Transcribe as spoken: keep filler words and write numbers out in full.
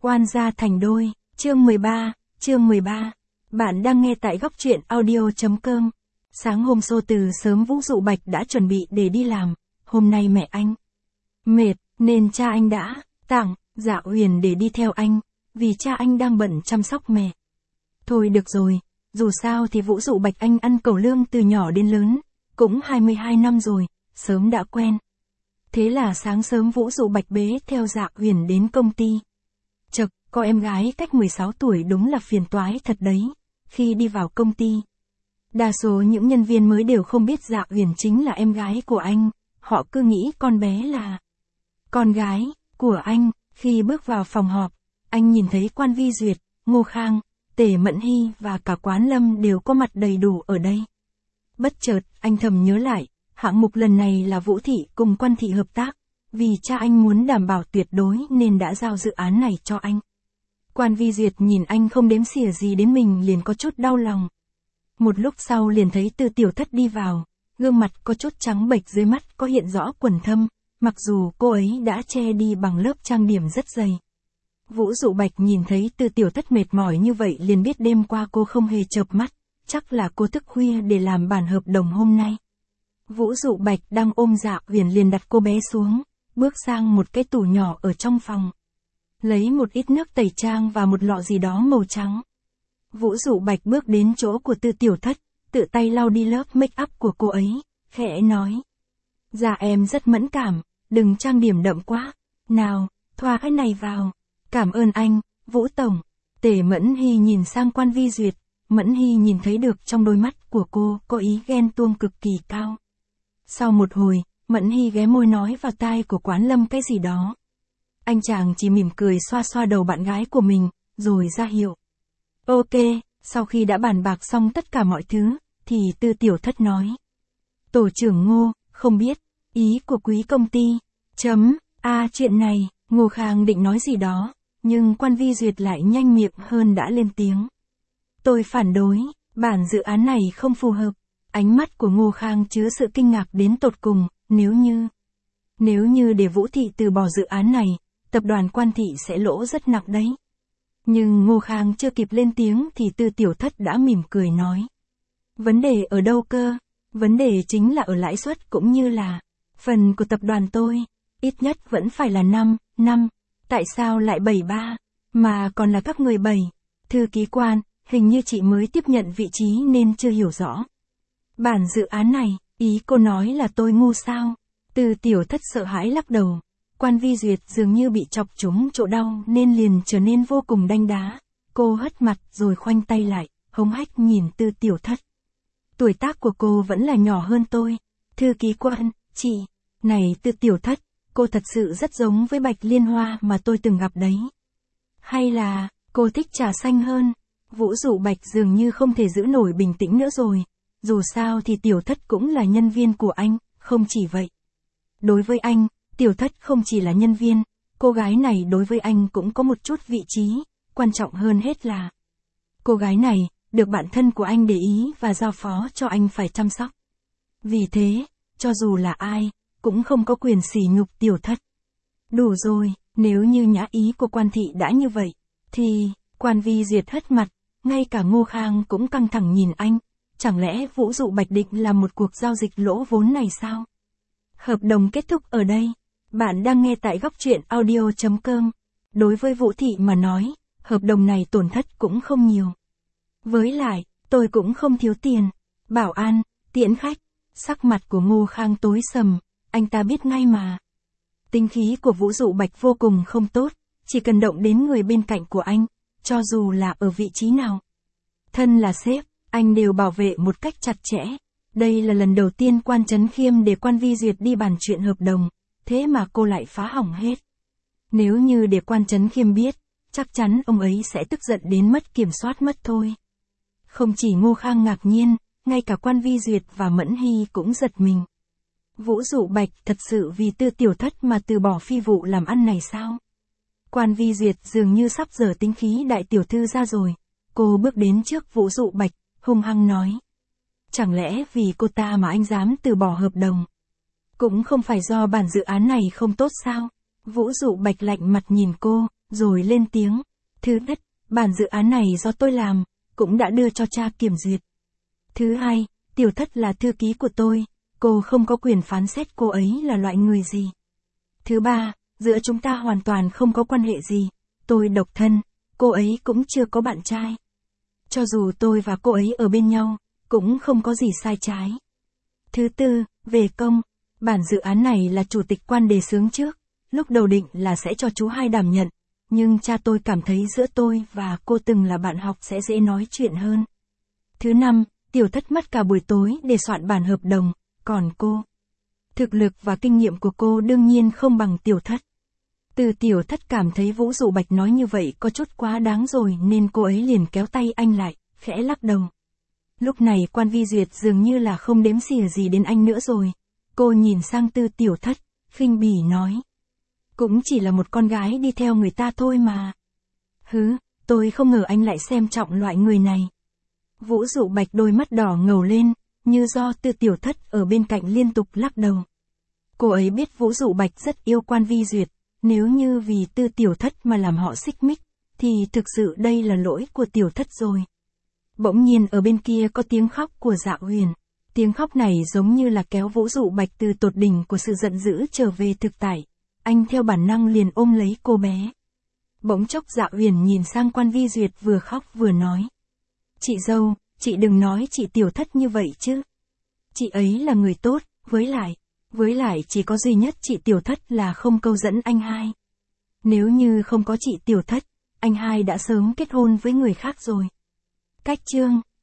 Quan gia thành đôi, chương mười ba, chương mười ba. Bạn đang nghe tại góc truyện audio chấm com. Sáng hôm sau từ sớm Vũ Dụ Bạch đã chuẩn bị để đi làm, hôm nay mẹ anh mệt, nên cha anh đã tặng Dạ Huyền để đi theo anh, vì cha anh đang bận chăm sóc mẹ. Thôi được rồi, dù sao thì Vũ Dụ Bạch anh ăn cẩu lương từ nhỏ đến lớn, cũng hai mươi hai năm rồi, sớm đã quen. Thế là sáng sớm Vũ Dụ Bạch bế theo Dạ Huyền đến công ty. Chật, có em gái cách mười sáu tuổi đúng là phiền toái thật đấy, khi đi vào công ty. Đa số những nhân viên mới đều không biết Dạ Huyền chính là em gái của anh, họ cứ nghĩ con bé là con gái của anh. Khi bước vào phòng họp, anh nhìn thấy Quan Vi Duyệt, Ngô Khang, Tề Mẫn Hy và cả Quán Lâm đều có mặt đầy đủ ở đây. Bất chợt, anh thầm nhớ lại, hạng mục lần này là Vũ Thị cùng Quan Thị hợp tác, vì cha anh muốn đảm bảo tuyệt đối nên đã giao dự án này cho anh. Quan Vi Duyệt nhìn anh không đếm xỉa gì đến mình liền có chút đau lòng. Một lúc sau liền thấy Từ Tiểu Thất đi vào, gương mặt có chút trắng bệch, dưới mắt có hiện rõ quầng thâm, mặc dù cô ấy đã che đi bằng lớp trang điểm rất dày. Vũ Dụ Bạch nhìn thấy Từ Tiểu Thất mệt mỏi như vậy liền biết đêm qua cô không hề chợp mắt, chắc là cô thức khuya để làm bản hợp đồng hôm nay. Vũ Dụ Bạch đang ôm Dạ Huyền liền đặt cô bé xuống, bước sang một cái tủ nhỏ ở trong phòng. Lấy một ít nước tẩy trang và một lọ gì đó màu trắng. Vũ Dụ Bạch bước đến chỗ của Từ Tiểu Thất, tự tay lau đi lớp make up của cô ấy, khẽ nói. Dạ em rất mẫn cảm, đừng trang điểm đậm quá. Nào, thoa cái này vào. Cảm ơn anh, Vũ Tổng. Tề Mẫn Hy nhìn sang Quan Vi Duyệt, Mẫn Hy nhìn thấy được trong đôi mắt của cô có ý ghen tuông cực kỳ cao. Sau một hồi, Mẫn Hy ghé môi nói vào tai của Quán Lâm cái gì đó. Anh chàng chỉ mỉm cười xoa xoa đầu bạn gái của mình, rồi ra hiệu. Ok, sau khi đã bàn bạc xong tất cả mọi thứ, thì Từ Tiểu Thất nói. Tổ trưởng Ngô, không biết, ý của quý công ty, chấm, a chuyện này, Ngô Khang định nói gì đó, nhưng Quan Vi Duyệt lại nhanh miệng hơn đã lên tiếng. Tôi phản đối, bản dự án này không phù hợp. Ánh mắt của Ngô Khang chứa sự kinh ngạc đến tột cùng, nếu như, nếu như để Vũ Thị từ bỏ dự án này, tập đoàn Quan Thị sẽ lỗ rất nặng đấy. Nhưng Ngô Khang chưa kịp lên tiếng thì Từ Tiểu Thất đã mỉm cười nói. Vấn đề ở đâu cơ? Vấn đề chính là ở lãi suất cũng như là phần của tập đoàn tôi, ít nhất vẫn phải là năm, năm, tại sao lại bảy ba, mà còn là các người bảy. Thư ký Quan, hình như chị mới tiếp nhận vị trí nên chưa hiểu rõ. Bản dự án này, ý cô nói là tôi ngu sao? Từ Tiểu Thất sợ hãi lắc đầu. Quan Vi Duyệt dường như bị chọc trúng chỗ đau nên liền trở nên vô cùng đanh đá. Cô hất mặt rồi khoanh tay lại, hống hách nhìn Từ Tiểu Thất. Tuổi tác của cô vẫn là nhỏ hơn tôi. Thư ký Quan, chị, này Từ Tiểu Thất, cô thật sự rất giống với Bạch Liên Hoa mà tôi từng gặp đấy. Hay là, cô thích trà xanh hơn? Vũ Dụ Bạch dường như không thể giữ nổi bình tĩnh nữa rồi. Dù sao thì Tiểu Thất cũng là nhân viên của anh, không chỉ vậy. Đối với anh, Tiểu Thất không chỉ là nhân viên, cô gái này đối với anh cũng có một chút vị trí, quan trọng hơn hết là cô gái này, được bạn thân của anh để ý và giao phó cho anh phải chăm sóc. Vì thế, cho dù là ai, cũng không có quyền sỉ nhục Tiểu Thất. Đủ rồi, nếu như nhã ý của Quan Thị đã như vậy, thì, Quan Vi Duyệt hất mặt, ngay cả Ngô Khang cũng căng thẳng nhìn anh. Chẳng lẽ Vũ Dụ Bạch định làm một cuộc giao dịch lỗ vốn này sao? Hợp đồng kết thúc ở đây. Bạn đang nghe tại góc truyện audio chấm com. Đối với Vũ Thị mà nói, hợp đồng này tổn thất cũng không nhiều. Với lại, tôi cũng không thiếu tiền. Bảo an, tiễn khách. Sắc mặt của Ngô Khang tối sầm, anh ta biết ngay mà. Tính khí của Vũ Dụ Bạch vô cùng không tốt, chỉ cần động đến người bên cạnh của anh, cho dù là ở vị trí nào. Thân là sếp, anh đều bảo vệ một cách chặt chẽ. Đây là lần đầu tiên Quan Chấn Khiêm để Quan Vi Duyệt đi bàn chuyện hợp đồng, thế mà cô lại phá hỏng hết. Nếu như để Quan Chấn Khiêm biết, chắc chắn ông ấy sẽ tức giận đến mất kiểm soát mất thôi. Không chỉ Ngô Khang ngạc nhiên, ngay cả Quan Vi Duyệt và Mẫn Hy cũng giật mình. Vũ Dụ Bạch thật sự vì Từ Tiểu Thất mà từ bỏ phi vụ làm ăn này sao? Quan Vi Duyệt dường như sắp dở tính khí đại tiểu thư ra rồi. Cô bước đến trước Vũ Dụ Bạch, hung hăng nói. Chẳng lẽ vì cô ta mà anh dám từ bỏ hợp đồng? Cũng không phải do bản dự án này không tốt sao? Vũ Dụ Bạch lạnh mặt nhìn cô, rồi lên tiếng. Thứ nhất, bản dự án này do tôi làm, cũng đã đưa cho cha kiểm duyệt. Thứ hai, Tiểu Thất là thư ký của tôi, cô không có quyền phán xét cô ấy là loại người gì. Thứ ba, giữa chúng ta hoàn toàn không có quan hệ gì, tôi độc thân, cô ấy cũng chưa có bạn trai. Cho dù tôi và cô ấy ở bên nhau, cũng không có gì sai trái. Thứ tư, về công, bản dự án này là chủ tịch quan đề xướng trước, lúc đầu định là sẽ cho chú hai đảm nhận, nhưng cha tôi cảm thấy giữa tôi và cô từng là bạn học sẽ dễ nói chuyện hơn. Thứ năm, Tiểu Thất mất cả buổi tối để soạn bản hợp đồng, còn cô, thực lực và kinh nghiệm của cô đương nhiên không bằng Tiểu Thất. Từ Tiểu Thất cảm thấy Vũ Dụ Bạch nói như vậy có chút quá đáng rồi nên cô ấy liền kéo tay anh lại, khẽ lắc đầu. Lúc này Quan Vi Duyệt dường như là không đếm xỉa gì đến anh nữa rồi. Cô nhìn sang Tư Tiểu Thất, khinh bỉ nói. Cũng chỉ là một con gái đi theo người ta thôi mà. Hứ, tôi không ngờ anh lại xem trọng loại người này. Vũ Dụ Bạch đôi mắt đỏ ngầu lên, như do Tư Tiểu Thất ở bên cạnh liên tục lắc đầu. Cô ấy biết Vũ Dụ Bạch rất yêu Quan Vi Duyệt, nếu như vì Tư Tiểu Thất mà làm họ xích mích, thì thực sự đây là lỗi của Tiểu Thất rồi. Bỗng nhiên ở bên kia có tiếng khóc của Dạ Huyền. Tiếng khóc này giống như là kéo Vũ Dụ Bạch từ tột đỉnh của sự giận dữ trở về thực tại. Anh theo bản năng liền ôm lấy cô bé. Bỗng chốc Dạ Huyền nhìn sang Quan Vi Duyệt vừa khóc vừa nói. Chị dâu, chị đừng nói chị Tiểu Thất như vậy chứ. Chị ấy là người tốt, với lại, với lại chỉ có duy nhất chị Tiểu Thất là không câu dẫn anh hai. Nếu như không có chị Tiểu Thất, anh hai đã sớm kết hôn với người khác rồi. Cách chương